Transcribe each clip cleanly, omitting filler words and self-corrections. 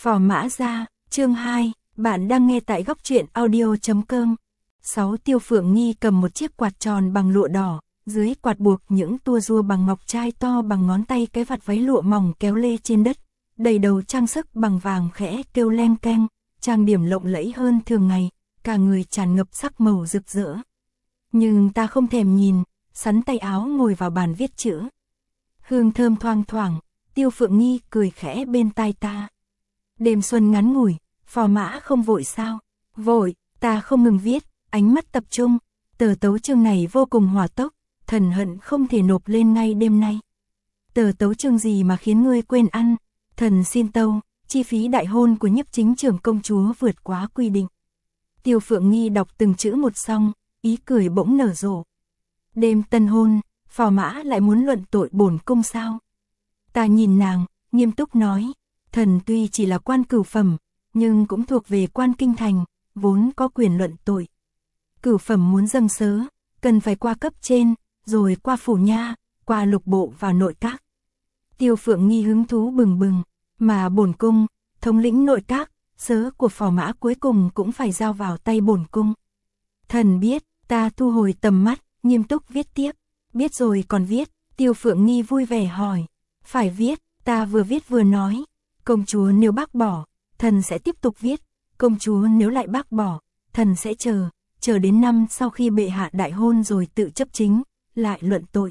Phò Mã Gia, chương 2, bạn đang nghe tại góc truyện audio.com. 6. Tiêu Phượng Nghi cầm một chiếc quạt tròn bằng lụa đỏ, dưới quạt buộc những tua rua bằng ngọc trai to bằng ngón tay, cái vạt váy lụa mỏng kéo lê trên đất, đầy đầu trang sức bằng vàng khẽ kêu leng keng, trang điểm lộng lẫy hơn thường ngày, cả người tràn ngập sắc màu rực rỡ. Nhưng ta không thèm nhìn, sắn tay áo ngồi vào bàn viết chữ. Hương thơm thoang thoảng, Tiêu Phượng Nghi cười khẽ bên tai ta. Đêm xuân ngắn ngủi, Phò Mã không vội sao? Vội, ta không ngừng viết, ánh mắt tập trung. Tờ tấu chương này vô cùng hỏa tốc, thần hận không thể nộp lên ngay đêm nay. Tờ tấu chương gì mà khiến ngươi quên ăn? Thần xin tâu, chi phí đại hôn của nhiếp chính trưởng công chúa vượt quá quy định. Tiêu Phượng Nghi đọc từng chữ một xong, ý cười bỗng nở rộ. Đêm tân hôn, Phò Mã lại muốn luận tội bổn cung sao? Ta nhìn nàng, nghiêm túc nói, thần tuy chỉ là quan cửu phẩm, nhưng cũng thuộc về quan kinh thành, vốn có quyền luận tội. Cửu phẩm muốn dâng sớ, cần phải qua cấp trên, rồi qua phủ nha, qua lục bộ vào nội các. Tiêu Phượng Nghi hứng thú bừng bừng, mà bổn cung, thống lĩnh nội các, sớ của Phò Mã cuối cùng cũng phải giao vào tay bổn cung. Thần biết, ta thu hồi tầm mắt, nghiêm túc viết tiếp. Biết rồi còn viết, Tiêu Phượng Nghi vui vẻ hỏi. Phải viết, ta vừa viết vừa nói. Công chúa nếu bác bỏ, thần sẽ tiếp tục viết. Công chúa nếu lại bác bỏ, thần sẽ chờ đến năm sau khi bệ hạ đại hôn rồi tự chấp chính, lại luận tội.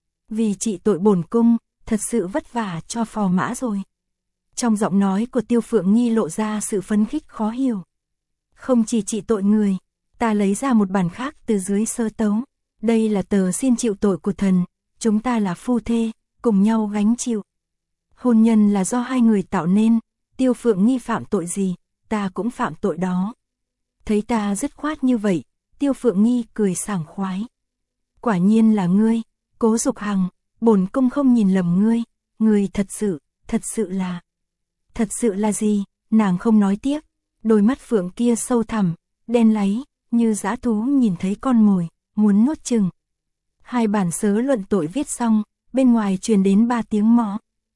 Vì trị tội bổn cung, thật sự vất vả cho Phò Mã rồi. Trong giọng nói của Tiêu Phượng Nghi lộ ra sự phấn khích khó hiểu. Không chỉ trị tội người, ta lấy ra một bản khác từ dưới sơ tấu. Đây là tờ xin chịu tội của thần, chúng ta là phu thê, cùng nhau gánh chịu. Hôn nhân là do hai người tạo nên, Tiêu Phượng Nghi phạm tội gì, ta cũng phạm tội đó. Thấy ta dứt khoát như vậy, Tiêu Phượng Nghi cười sảng khoái. Quả nhiên là ngươi, Cố Dục Hằng, bổn cung không nhìn lầm ngươi thật sự là gì? Nàng không nói tiếp, đôi mắt phượng kia sâu thẳm, đen láy, như dã thú nhìn thấy con mồi, muốn nuốt chừng. Hai bản sớ luận tội viết xong, bên ngoài truyền đến 3 tiếng mõ.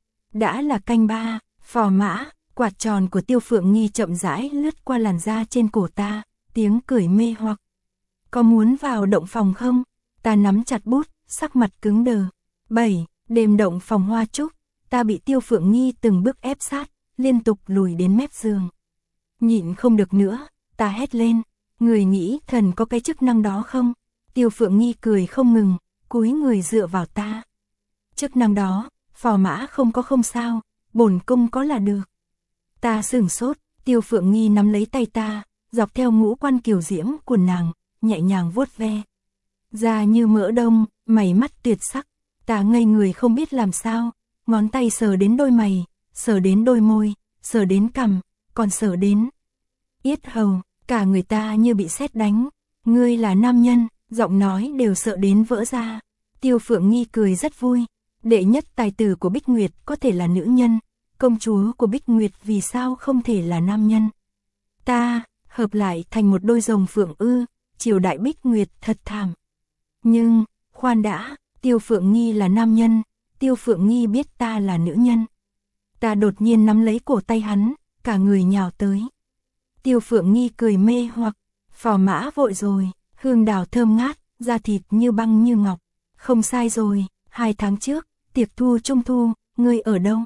Đã là canh 3, Phò Mã, quạt tròn của Tiêu Phượng Nghi chậm rãi lướt qua làn da trên cổ ta, tiếng cười mê hoặc. Có muốn vào động phòng không? Ta nắm chặt bút, sắc mặt cứng đờ. 7. Đêm động phòng hoa trúc, ta bị Tiêu Phượng Nghi từng bước ép sát, liên tục lùi đến mép giường. Nhịn không được nữa, ta hét lên, người nghĩ thần có cái chức năng đó không? Tiêu Phượng Nghi cười không ngừng, cúi người dựa vào ta. Chức năng đó, Phò Mã không có không sao, bổn cung có là được. Ta sửng sốt, Tiêu Phượng Nghi nắm lấy tay ta, dọc theo ngũ quan kiều diễm của nàng, nhẹ nhàng vuốt ve. Da như mỡ đông, mày mắt tuyệt sắc, ta ngây người không biết làm sao, ngón tay sờ đến đôi mày, sờ đến đôi môi, sờ đến cằm, còn sờ đến yết hầu, cả người ta như bị sét đánh. Ngươi là nam nhân, giọng nói đều sợ đến vỡ ra. Tiêu Phượng Nghi cười rất vui, đệ nhất tài tử của Bích Nguyệt có thể là nữ nhân, công chúa của Bích Nguyệt vì sao không thể là nam nhân? Ta, hợp lại thành một đôi rồng phượng ư, triều đại Bích Nguyệt thật thảm. Nhưng, khoan đã, Tiêu Phượng Nghi là nam nhân, Tiêu Phượng Nghi biết ta là nữ nhân. Ta đột nhiên nắm lấy cổ tay hắn, cả người nhào tới. Tiêu Phượng Nghi cười mê hoặc, Phò Mã vội rồi, hương đào thơm ngát, da thịt như băng như ngọc. Không sai rồi, 2 tháng trước, tiệc thu trung thu, ngươi ở đâu?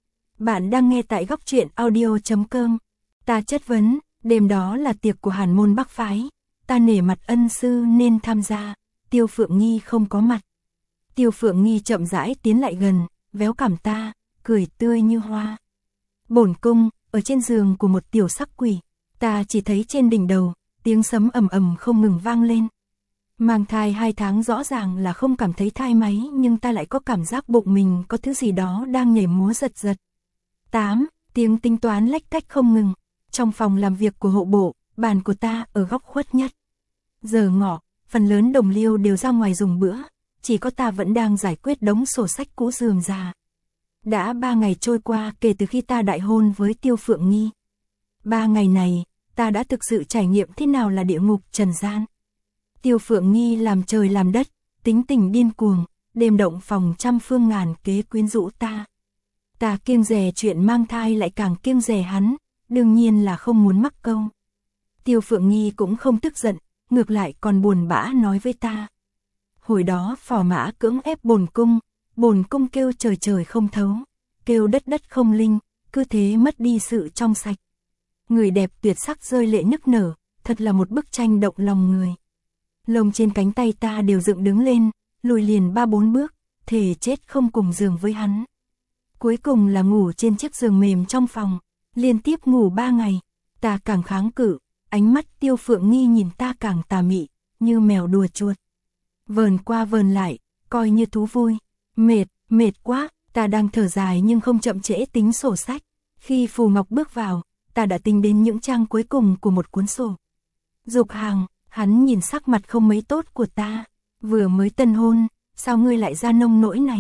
Bạn đang nghe tại góc truyện audio.com. Ta chất vấn, đêm đó là tiệc của Hàn môn Bắc phái, ta nể mặt ân sư nên tham gia, Tiêu Phượng Nghi không có mặt. Tiêu Phượng Nghi chậm rãi tiến lại gần, véo cằm ta, cười tươi như hoa. Bổn cung, ở trên giường của một tiểu sắc quỷ, ta chỉ thấy trên đỉnh đầu, tiếng sấm ầm ầm không ngừng vang lên. Mang thai 2 tháng rõ ràng là không cảm thấy thai máy, nhưng ta lại có cảm giác bụng mình có thứ gì đó đang nhảy múa giật giật. 8. Tiếng tính toán lách cách không ngừng. Trong phòng làm việc của hộ bộ, bàn của ta ở góc khuất nhất. Giờ ngọ, phần lớn đồng liêu đều ra ngoài dùng bữa, chỉ có ta vẫn đang giải quyết đống sổ sách cũ rườm rà. Đã 3 ngày trôi qua kể từ khi ta đại hôn với Tiêu Phượng Nghi. 3 ngày này, ta đã thực sự trải nghiệm thế nào là địa ngục trần gian. Tiêu Phượng Nghi làm trời làm đất, tính tình điên cuồng, đêm động phòng trăm phương ngàn kế quyến rũ ta. Ta kiêng dè chuyện mang thai lại càng kiêng dè hắn, đương nhiên là không muốn mắc câu. Tiêu Phượng Nghi cũng không tức giận, ngược lại còn buồn bã nói với ta. Hồi đó Phò Mã cưỡng ép bổn cung kêu trời trời không thấu, kêu đất đất không linh, cứ thế mất đi sự trong sạch. Người đẹp tuyệt sắc rơi lệ nức nở, thật là một bức tranh động lòng người. Lông trên cánh tay ta đều dựng đứng lên, lùi liền 3-4 bước, thề chết không cùng giường với hắn. Cuối cùng là ngủ trên chiếc giường mềm trong phòng, liên tiếp ngủ 3 ngày, ta càng kháng cự, ánh mắt Tiêu Phượng Nghi nhìn ta càng tà mị, như mèo đùa chuột. Vờn qua vờn lại, coi như thú vui. Mệt quá, ta đang thở dài nhưng không chậm trễ tính sổ sách. Khi Phù Ngọc bước vào, ta đã tính đến những trang cuối cùng của một cuốn sổ. Dục Hàng, hắn nhìn sắc mặt không mấy tốt của ta. Vừa mới tân hôn, sao ngươi lại ra nông nỗi này?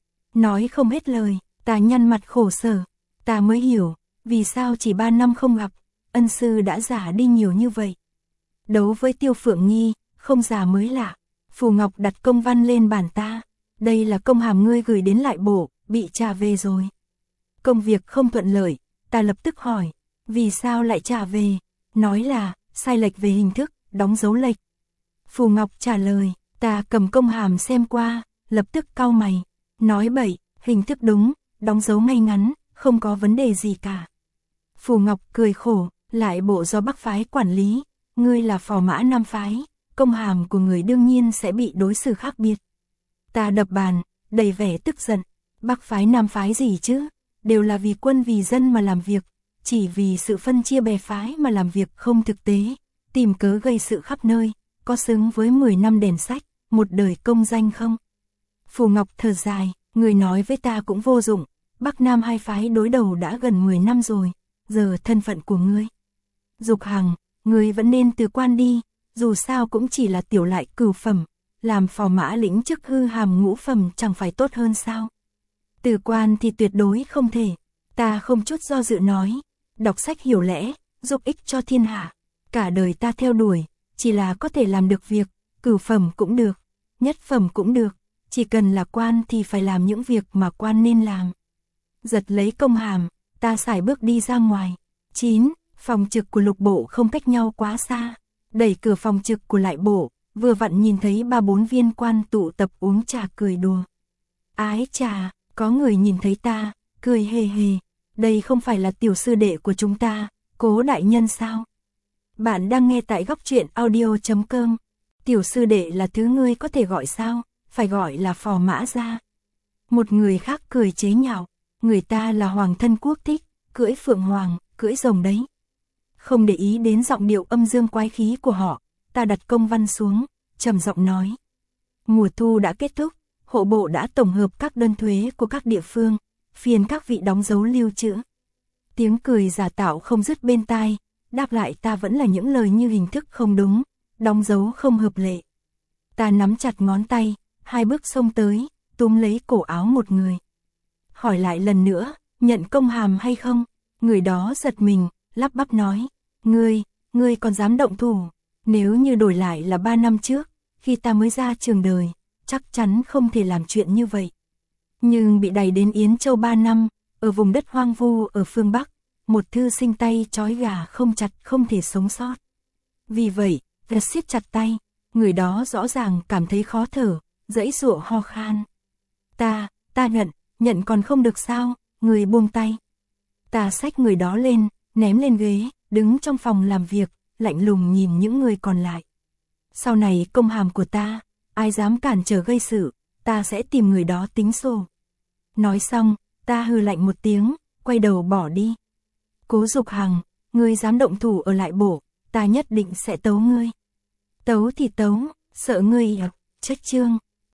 Nói không hết lời, ta nhăn mặt khổ sở. Ta mới hiểu, vì sao chỉ 3 năm không gặp, ân sư đã già đi nhiều như vậy. Đấu với Tiêu Phượng Nghi, không già mới lạ. Phù Ngọc đặt công văn lên bàn ta. Đây là công hàm ngươi gửi đến lại bộ, bị trả về rồi. Công việc không thuận lợi, ta lập tức hỏi, vì sao lại trả về? Nói là, sai lệch về hình thức, đóng dấu lệch. Phù Ngọc trả lời, ta cầm công hàm xem qua, lập tức cau mày. Nói bậy, hình thức đúng, đóng dấu ngay ngắn, không có vấn đề gì cả. Phù Ngọc cười khổ, lại bộ do Bắc phái quản lý, ngươi là Phò Mã Nam phái, công hàm của người đương nhiên sẽ bị đối xử khác biệt. Ta đập bàn, đầy vẻ tức giận, Bắc phái Nam phái gì chứ, đều là vì quân vì dân mà làm việc, chỉ vì sự phân chia bè phái mà làm việc không thực tế, tìm cớ gây sự khắp nơi, có xứng với 10 năm đèn sách, một đời công danh không? Phù Ngọc thở dài, người nói với ta cũng vô dụng, Bắc Nam hai phái đối đầu đã gần 10 năm rồi, giờ thân phận của ngươi. Dục Hằng, ngươi vẫn nên từ quan đi, dù sao cũng chỉ là tiểu lại cửu phẩm, làm Phò Mã lĩnh chức hư hàm ngũ phẩm chẳng phải tốt hơn sao? Từ quan thì tuyệt đối không thể, ta không chút do dự nói, đọc sách hiểu lẽ, giúp ích cho thiên hạ, cả đời ta theo đuổi, chỉ là có thể làm được việc, cửu phẩm cũng được, nhất phẩm cũng được, chỉ cần là quan thì phải làm những việc mà quan nên làm. Giật lấy công hàm, ta sải bước đi ra ngoài. 9. Phòng trực của lục bộ không cách nhau quá xa, đẩy cửa phòng trực của lại bộ, vừa vặn nhìn thấy 3-4 viên quan tụ tập uống trà cười đùa. Ái chà, có người nhìn thấy ta, cười hề hề, đây không phải là tiểu sư đệ của chúng ta, Cố đại nhân sao? Bạn đang nghe tại góc truyện audio.com. Tiểu sư đệ là thứ ngươi có thể gọi sao, phải gọi là Phò Mã gia. Một người khác cười chế nhạo, người ta là hoàng thân quốc thích, cưỡi phượng hoàng, cưỡi rồng đấy. Không để ý đến giọng điệu âm dương quái khí của họ, ta đặt công văn xuống, trầm giọng nói. Mùa thu đã kết thúc, hộ bộ đã tổng hợp các đơn thuế của các địa phương, phiền các vị đóng dấu lưu trữ. Tiếng cười giả tạo không dứt bên tai, đáp lại ta vẫn là những lời như hình thức không đúng, đóng dấu không hợp lệ. Ta nắm chặt ngón tay, 2 bước xông tới, túm lấy cổ áo một người. Hỏi lại lần nữa, nhận công hàm hay không? Người đó giật mình, lắp bắp nói, ngươi còn dám động thủ, nếu như đổi lại là 3 năm trước, khi ta mới ra trường đời, chắc chắn không thể làm chuyện như vậy. Nhưng bị đày đến Yến Châu 3 năm, ở vùng đất hoang vu ở phương Bắc, một thư sinh tay trói gà không chặt không thể sống sót. Vì vậy, ta siết chặt tay, người đó rõ ràng cảm thấy khó thở, giãy giụa ho khan. Ta nhận còn không được sao, người buông tay. Ta xách người đó lên, ném lên ghế, đứng trong phòng làm việc, lạnh lùng nhìn những người còn lại. Sau này công hàm của ta, ai dám cản trở gây sự, ta sẽ tìm người đó tính sổ. Nói xong, ta hừ lạnh một tiếng, quay đầu bỏ đi. Cố Dục Hằng, ngươi dám động thủ ở lại bộ, ta nhất định sẽ tấu ngươi. Tấu thì tấu, sợ ngươi trách chương.